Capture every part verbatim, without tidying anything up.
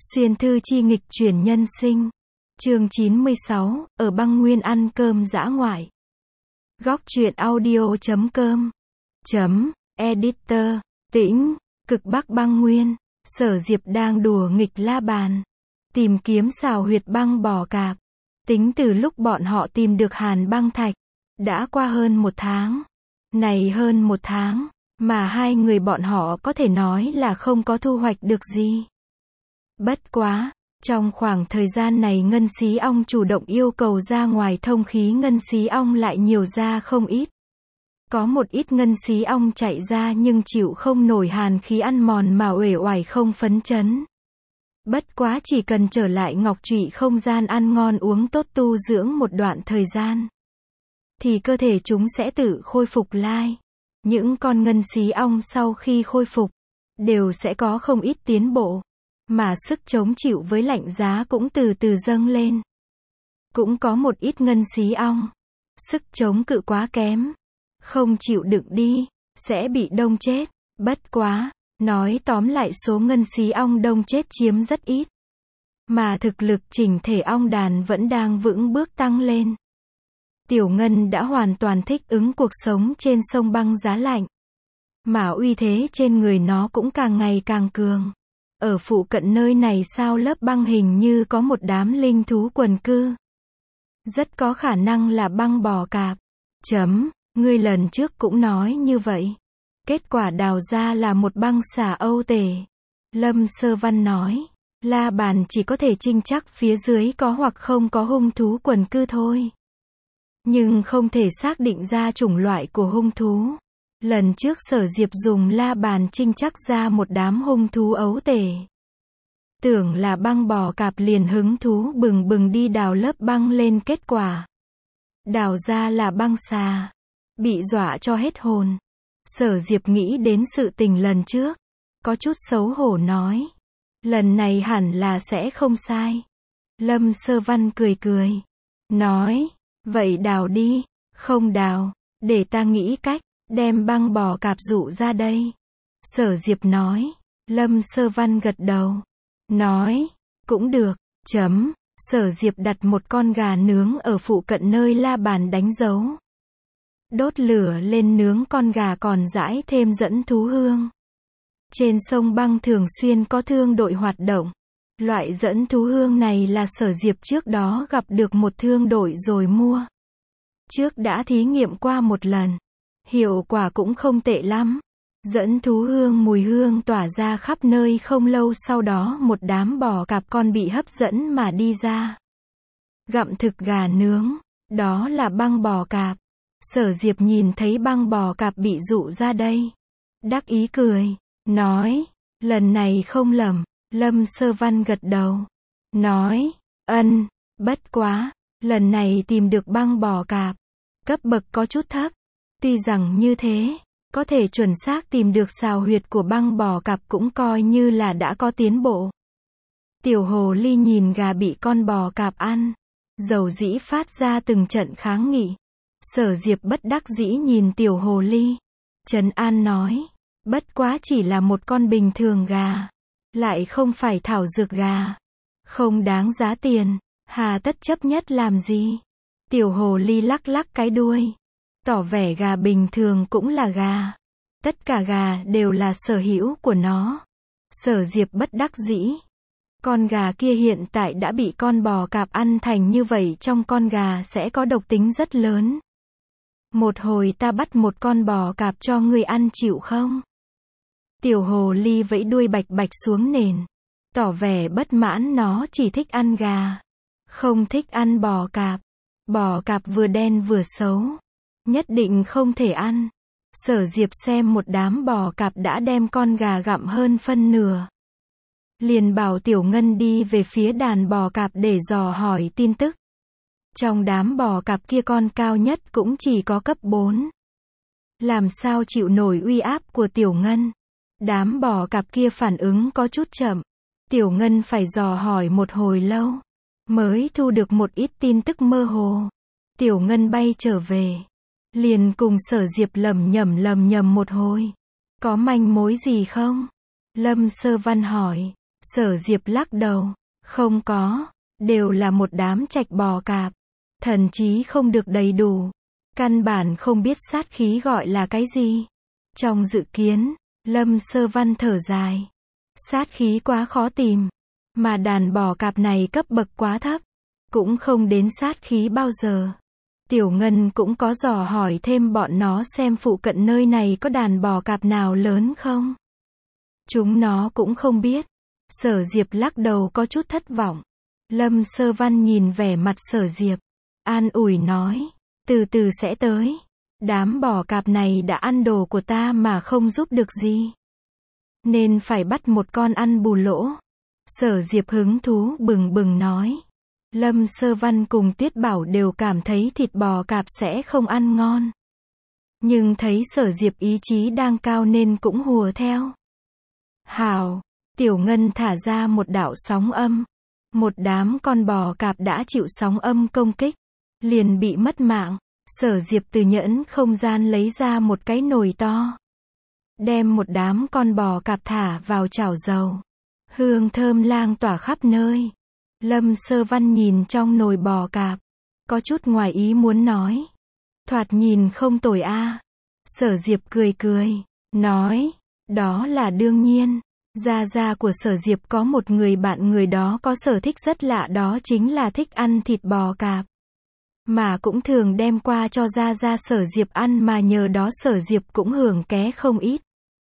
Xuyên thư chi nghịch chuyển nhân sinh. Chương chín mươi sáu, ở băng nguyên ăn cơm dã ngoại. Góc truyện audio chấm com chấm editor. Tĩnh, cực bắc băng nguyên. Sở Diệp đang đùa nghịch la bàn, tìm kiếm xào huyệt băng bò cạp. Tính từ lúc bọn họ tìm được hàn băng thạch, đã qua hơn một tháng. Này hơn một tháng, mà hai người bọn họ có thể nói là không có thu hoạch được gì. Bất quá, trong khoảng thời gian này ngân xí ong chủ động yêu cầu ra ngoài thông khí, ngân xí ong lại nhiều ra không ít. Có một ít ngân xí ong chạy ra nhưng chịu không nổi hàn khí ăn mòn mà uể oải không phấn chấn. Bất quá chỉ cần trở lại ngọc trụy không gian ăn ngon uống tốt tu dưỡng một đoạn thời gian, thì cơ thể chúng sẽ tự khôi phục lại. Những con ngân xí ong sau khi khôi phục, đều sẽ có không ít tiến bộ, mà sức chống chịu với lạnh giá cũng từ từ dâng lên. Cũng có một ít ngân xí ong, sức chống cự quá kém, không chịu đựng đi, sẽ bị đông chết. Bất quá, nói tóm lại số ngân xí ong đông chết chiếm rất ít, mà thực lực chỉnh thể ong đàn vẫn đang vững bước tăng lên. Tiểu Ngân đã hoàn toàn thích ứng cuộc sống trên sông băng giá lạnh, mà uy thế trên người nó cũng càng ngày càng cường. Ở phụ cận nơi này sao lớp băng hình như có một đám linh thú quần cư. Rất có khả năng là băng bò cạp. Chấm, ngươi lần trước cũng nói như vậy. Kết quả đào ra là một băng xà âu tể. Lâm Sơ Văn nói, la bàn chỉ có thể trinh chắc phía dưới có hoặc không có hung thú quần cư thôi, nhưng không thể xác định ra chủng loại của hung thú. Lần trước Sở Diệp dùng la bàn trinh chắc ra một đám hung thú ấu tể, tưởng là băng bò cạp, liền hứng thú bừng bừng đi đào lớp băng lên, kết quả đào ra là băng xà, bị dọa cho hết hồn. Sở Diệp nghĩ đến sự tình lần trước, có chút xấu hổ nói, lần này hẳn là sẽ không sai. Lâm Sơ Văn cười cười, nói, vậy đào đi. Không đào, để ta nghĩ cách đem băng bò cạp dụ ra đây. Sở Diệp nói. Lâm Sơ Văn gật đầu, nói, cũng được. Chấm, Sở Diệp đặt một con gà nướng ở phụ cận nơi la bàn đánh dấu. Đốt lửa lên nướng con gà, còn rải thêm dẫn thú hương. Trên sông băng thường xuyên có thương đội hoạt động. Loại dẫn thú hương này là Sở Diệp trước đó gặp được một thương đội rồi mua. Trước đã thí nghiệm qua một lần, hiệu quả cũng không tệ lắm. Dẫn thú hương mùi hương tỏa ra khắp nơi, không lâu sau đó một đám bò cạp con bị hấp dẫn mà đi ra, gặm thực gà nướng. Đó là băng bò cạp. Sở Diệp nhìn thấy băng bò cạp bị dụ ra đây, đắc ý cười, nói, lần này không lầm. Lâm Sơ Văn gật đầu, nói, ân, bất quá, lần này tìm được băng bò cạp, cấp bậc có chút thấp. Tuy rằng như thế, có thể chuẩn xác tìm được xào huyệt của băng bò cạp cũng coi như là đã có tiến bộ. Tiểu hồ ly nhìn gà bị con bò cạp ăn, dầu dĩ phát ra từng trận kháng nghị. Sở Diệp bất đắc dĩ nhìn tiểu hồ ly, trấn an nói, bất quá chỉ là một con bình thường gà, lại không phải thảo dược gà, không đáng giá tiền, hà tất chấp nhất làm gì. Tiểu hồ ly lắc lắc cái đuôi, tỏ vẻ gà bình thường cũng là gà, tất cả gà đều là sở hữu của nó. Sở Diệp bất đắc dĩ, con gà kia hiện tại đã bị con bò cạp ăn thành như vậy, trong con gà sẽ có độc tính rất lớn. Một hồi ta bắt một con bò cạp cho ngươi ăn chịu không? Tiểu hồ ly vẫy đuôi bạch bạch xuống nền, tỏ vẻ bất mãn, nó chỉ thích ăn gà, không thích ăn bò cạp. Bò cạp vừa đen vừa xấu, nhất định không thể ăn. Sở Diệp xem một đám bò cạp đã đem con gà gặm hơn phân nửa, liền bảo Tiểu Ngân đi về phía đàn bò cạp để dò hỏi tin tức. Trong đám bò cạp kia con cao nhất cũng chỉ có cấp bốn, làm sao chịu nổi uy áp của Tiểu Ngân. Đám bò cạp kia phản ứng có chút chậm, Tiểu Ngân phải dò hỏi một hồi lâu, mới thu được một ít tin tức mơ hồ. Tiểu Ngân bay trở về, liền cùng Sở Diệp lầm nhầm lầm nhầm một hồi. Có manh mối gì không? Lâm Sơ Văn hỏi. Sở Diệp lắc đầu. Không có. Đều là một đám trạch bò cạp. Thần trí không được đầy đủ. Căn bản không biết sát khí gọi là cái gì. Trong dự kiến, Lâm Sơ Văn thở dài. Sát khí quá khó tìm. Mà đàn bò cạp này cấp bậc quá thấp. Cũng không đến sát khí bao giờ. Tiểu Ngân cũng có dò hỏi thêm bọn nó xem phụ cận nơi này có đàn bò cạp nào lớn không. Chúng nó cũng không biết. Sở Diệp lắc đầu có chút thất vọng. Lâm Sơ Văn nhìn vẻ mặt Sở Diệp. An ủi nói. Từ từ sẽ tới. Đám bò cạp này đã ăn đồ của ta mà không giúp được gì. Nên phải bắt một con ăn bù lỗ. Sở Diệp hứng thú bừng bừng nói. Lâm Sơ Văn cùng Tiết Bảo đều cảm thấy thịt bò cạp sẽ không ăn ngon. Nhưng thấy Sở Diệp ý chí đang cao nên cũng hùa theo. Hào, Tiểu Ngân thả ra một đạo sóng âm. Một đám con bò cạp đã chịu sóng âm công kích. Liền bị mất mạng. Sở Diệp từ nhẫn không gian lấy ra một cái nồi to. Đem một đám con bò cạp thả vào chảo dầu. Hương thơm lang tỏa khắp nơi. Lâm Sơ Văn nhìn trong nồi bò cạp. Có chút ngoài ý muốn nói. Thoạt nhìn không tồi a. Sở Diệp cười cười. Nói. Đó là đương nhiên. Gia gia của Sở Diệp có một người bạn, người đó có sở thích rất lạ, đó chính là thích ăn thịt bò cạp. Mà cũng thường đem qua cho gia gia Sở Diệp ăn, mà nhờ đó Sở Diệp cũng hưởng ké không ít.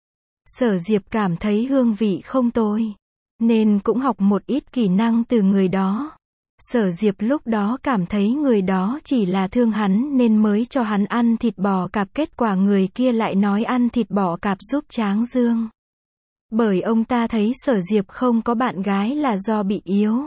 Sở Diệp cảm thấy hương vị không tồi. Nên cũng học một ít kỹ năng từ người đó. Sở Diệp lúc đó cảm thấy người đó chỉ là thương hắn nên mới cho hắn ăn thịt bò cạp, kết quả người kia lại nói ăn thịt bò cạp giúp tráng dương. Bởi ông ta thấy Sở Diệp không có bạn gái là do bị yếu.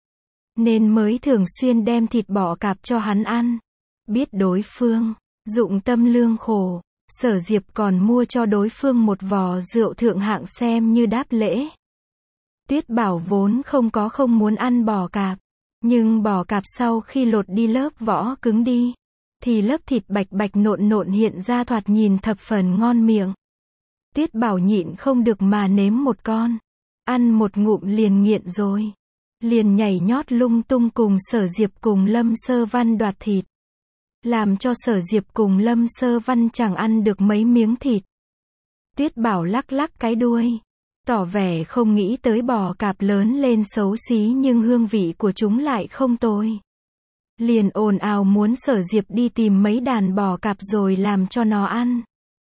Nên mới thường xuyên đem thịt bò cạp cho hắn ăn. Biết đối phương dụng tâm lương khổ, Sở Diệp còn mua cho đối phương một vò rượu thượng hạng xem như đáp lễ. Tuyết Bảo vốn không có không muốn ăn bò cạp. Nhưng bò cạp sau khi lột đi lớp vỏ cứng đi, thì lớp thịt bạch bạch nộn nộn hiện ra, thoạt nhìn thập phần ngon miệng. Tuyết Bảo nhịn không được mà nếm một con. Ăn một ngụm liền nghiện rồi. Liền nhảy nhót lung tung cùng Sở Diệp cùng Lâm Sơ Văn đoạt thịt. Làm cho Sở Diệp cùng Lâm Sơ Văn chẳng ăn được mấy miếng thịt. Tuyết Bảo lắc lắc cái đuôi. Tỏ vẻ không nghĩ tới bò cạp lớn lên xấu xí nhưng hương vị của chúng lại không tồi. Liền ồn ào muốn Sở Diệp đi tìm mấy đàn bò cạp rồi làm cho nó ăn.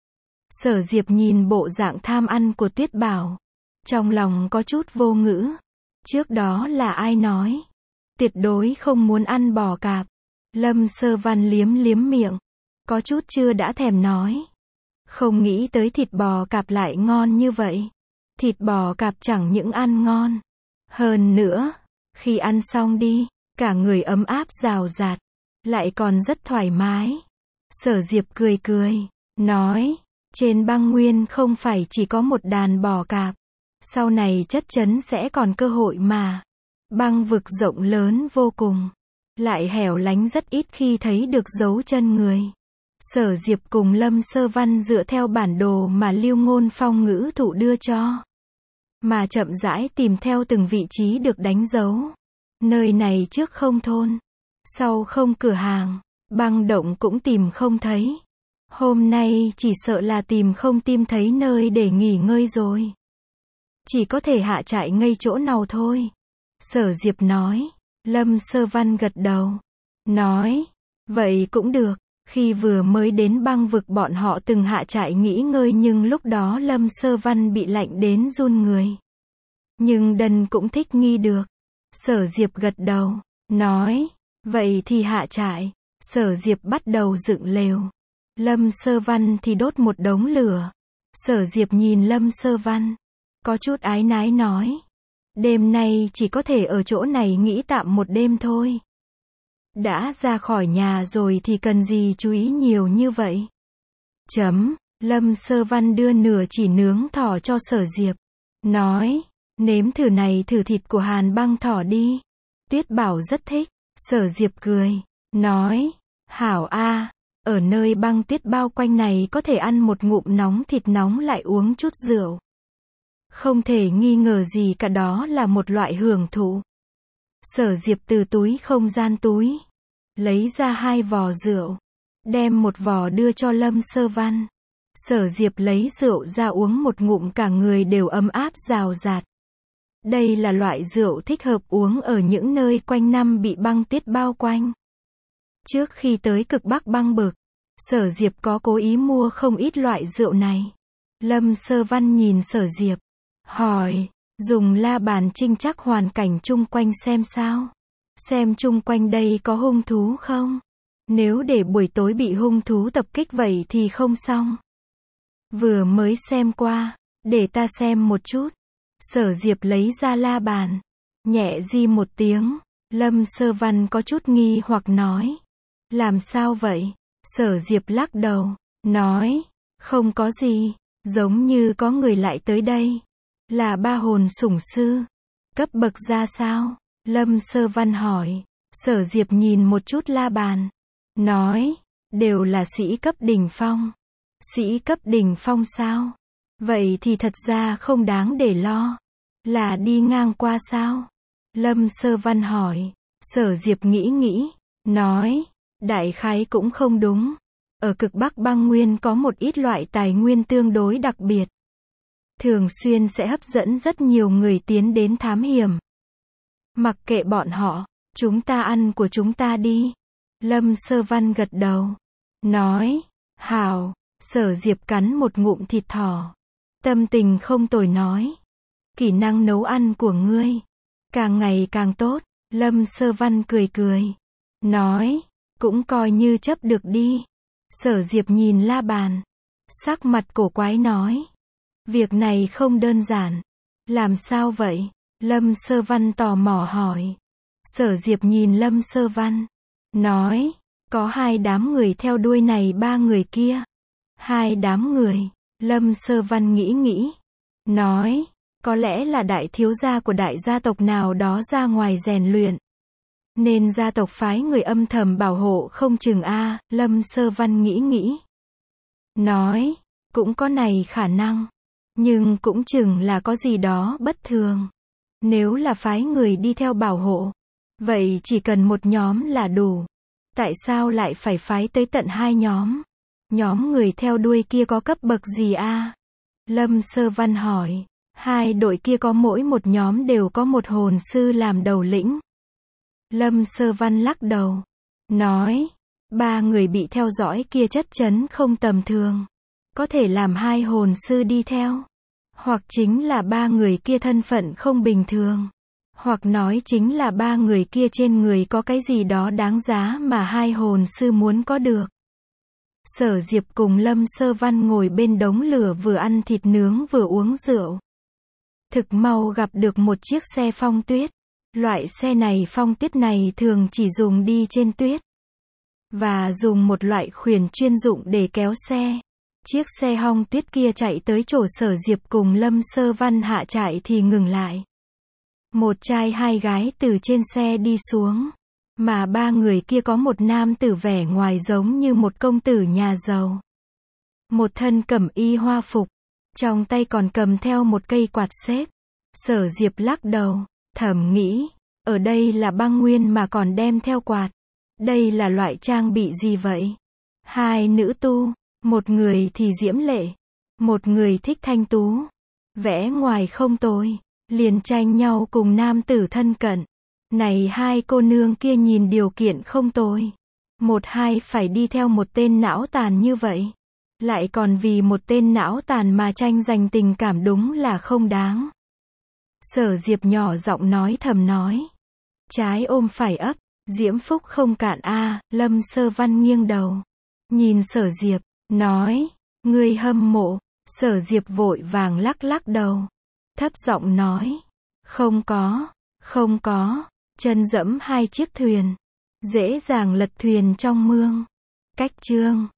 Sở Diệp nhìn bộ dạng tham ăn của Tuyết Bảo. Trong lòng có chút vô ngữ. Trước đó là ai nói? Tuyệt đối không muốn ăn bò cạp. Lâm Sơ Văn liếm liếm miệng. Có chút chưa đã thèm nói. Không nghĩ tới thịt bò cạp lại ngon như vậy. Thịt bò cạp chẳng những ăn ngon. Hơn nữa, khi ăn xong đi, cả người ấm áp rào rạt. Lại còn rất thoải mái. Sở Diệp cười cười. Nói, trên băng nguyên không phải chỉ có một đàn bò cạp. Sau này chất chấn sẽ còn cơ hội mà. Băng vực rộng lớn vô cùng. Lại hẻo lánh rất ít khi thấy được dấu chân người. Sở Diệp cùng Lâm Sơ Văn dựa theo bản đồ mà Lưu Ngôn Phong ngữ thụ đưa cho. Mà chậm rãi tìm theo từng vị trí được đánh dấu. Nơi này trước không thôn. Sau không cửa hàng. Băng động cũng tìm không thấy. Hôm nay chỉ sợ là tìm không tìm thấy nơi để nghỉ ngơi rồi. Chỉ có thể hạ trại ngay chỗ nào thôi. Sở Diệp nói. Lâm Sơ Văn gật đầu. Nói. Vậy cũng được. Khi vừa mới đến băng vực bọn họ từng hạ trại nghỉ ngơi, nhưng lúc đó Lâm Sơ Văn bị lạnh đến run người. Nhưng Đần cũng thích nghi được. Sở Diệp gật đầu. Nói. Vậy thì hạ trại. Sở Diệp bắt đầu dựng lều. Lâm Sơ Văn thì đốt một đống lửa. Sở Diệp nhìn Lâm Sơ Văn. Có chút áy náy nói. Đêm nay chỉ có thể ở chỗ này nghỉ tạm một đêm thôi. Đã ra khỏi nhà rồi thì cần gì chú ý nhiều như vậy. Chấm. Lâm Sơ Văn đưa nửa chỉ nướng thỏ cho Sở Diệp. Nói. Nếm thử này, thử thịt của Hàn băng thỏ đi. Tuyết Bảo rất thích. Sở Diệp cười. Nói. Hảo a. Ở nơi băng tuyết bao quanh này có thể ăn một ngụm nóng thịt nóng lại uống chút rượu. Không thể nghi ngờ gì cả, đó là một loại hưởng thụ. Sở Diệp từ túi không gian túi, lấy ra hai vò rượu, đem một vò đưa cho Lâm Sơ Văn. Sở Diệp lấy rượu ra uống một ngụm, cả người đều ấm áp rào rạt. Đây là loại rượu thích hợp uống ở những nơi quanh năm bị băng tuyết bao quanh. Trước khi tới cực Bắc băng bực, Sở Diệp có cố ý mua không ít loại rượu này. Lâm Sơ Văn nhìn Sở Diệp, hỏi, dùng la bàn trinh chắc hoàn cảnh chung quanh xem sao? Xem chung quanh đây có hung thú không? Nếu để buổi tối bị hung thú tập kích vậy thì không xong. Vừa mới xem qua, để ta xem một chút. Sở Diệp lấy ra la bàn, nhẹ di một tiếng. Lâm Sơ Văn có chút nghi hoặc nói, làm sao vậy? Sở Diệp lắc đầu, nói, không có gì, giống như có người lại tới đây. Là ba hồn sủng sư. Cấp bậc ra sao? Lâm Sơ Văn hỏi. Sở Diệp nhìn một chút la bàn, nói, đều là sĩ cấp đỉnh phong. Sĩ cấp đỉnh phong sao? Vậy thì thật ra không đáng để lo. Là đi ngang qua sao? Lâm Sơ Văn hỏi. Sở Diệp nghĩ nghĩ, nói, đại khái cũng không đúng. Ở cực Bắc băng nguyên có một ít loại tài nguyên tương đối đặc biệt, thường xuyên sẽ hấp dẫn rất nhiều người tiến đến thám hiểm. Mặc kệ bọn họ, chúng ta ăn của chúng ta đi. Lâm Sơ Văn gật đầu, nói, hảo. Sở Diệp cắn một ngụm thịt thỏ, tâm tình không tồi nói, kỹ năng nấu ăn của ngươi càng ngày càng tốt. Lâm Sơ Văn cười cười, nói, cũng coi như chấp được đi. Sở Diệp nhìn la bàn, sắc mặt cổ quái nói, việc này không đơn giản. Làm sao vậy? Lâm Sơ Văn tò mò hỏi. Sở Diệp nhìn Lâm Sơ Văn, nói, có hai đám người theo đuôi này ba người kia. Hai đám người. Lâm Sơ Văn nghĩ nghĩ, nói, có lẽ là đại thiếu gia của đại gia tộc nào đó ra ngoài rèn luyện, nên gia tộc phái người âm thầm bảo hộ không chừng a. Lâm Sơ Văn nghĩ nghĩ, nói, cũng có này khả năng, nhưng cũng chừng là có gì đó bất thường. Nếu là phái người đi theo bảo hộ, vậy chỉ cần một nhóm là đủ. Tại sao lại phải phái tới tận hai nhóm? Nhóm người theo đuôi kia có cấp bậc gì a? Lâm Sơ Văn hỏi. Hai đội kia có mỗi một nhóm đều có một hồn sư làm đầu lĩnh. Lâm Sơ Văn lắc đầu, nói, ba người bị theo dõi kia chất chấn không tầm thường, có thể làm hai hồn sư đi theo. Hoặc chính là ba người kia thân phận không bình thường, hoặc nói chính là ba người kia trên người có cái gì đó đáng giá mà hai hồn sư muốn có được. Sở Diệp cùng Lâm Sơ Văn ngồi bên đống lửa vừa ăn thịt nướng vừa uống rượu. Thực mau gặp được một chiếc xe phong tuyết. Loại xe này phong tuyết này thường chỉ dùng đi trên tuyết, và dùng một loại khuyển chuyên dụng để kéo xe. Chiếc xe hong tuyết kia chạy tới chỗ Sở Diệp cùng Lâm Sơ Văn hạ trại thì ngừng lại. Một trai hai gái từ trên xe đi xuống, mà ba người kia có một nam tử vẻ ngoài giống như một công tử nhà giàu. Một thân cẩm y hoa phục, trong tay còn cầm theo một cây quạt xếp. Sở Diệp lắc đầu, thầm nghĩ, ở đây là băng nguyên mà còn đem theo quạt. Đây là loại trang bị gì vậy? Hai nữ tu, một người thì diễm lệ, một người thích thanh tú, vẻ ngoài không tồi, liền tranh nhau cùng nam tử thân cận. Này hai cô nương kia nhìn điều kiện không tồi, một hai phải đi theo một tên não tàn như vậy, lại còn vì một tên não tàn mà tranh giành tình cảm, đúng là không đáng. Sở Diệp nhỏ giọng nói thầm nói, trái ôm phải ấp, diễm phúc không cạn a. Lâm Sơ Văn nghiêng đầu, nhìn Sở Diệp, nói, ngươi hâm mộ. Sở Diệp vội vàng lắc lắc đầu, thấp giọng nói, không có, không có. Chân dẫm hai chiếc thuyền, dễ dàng lật thuyền trong mương. Cách chương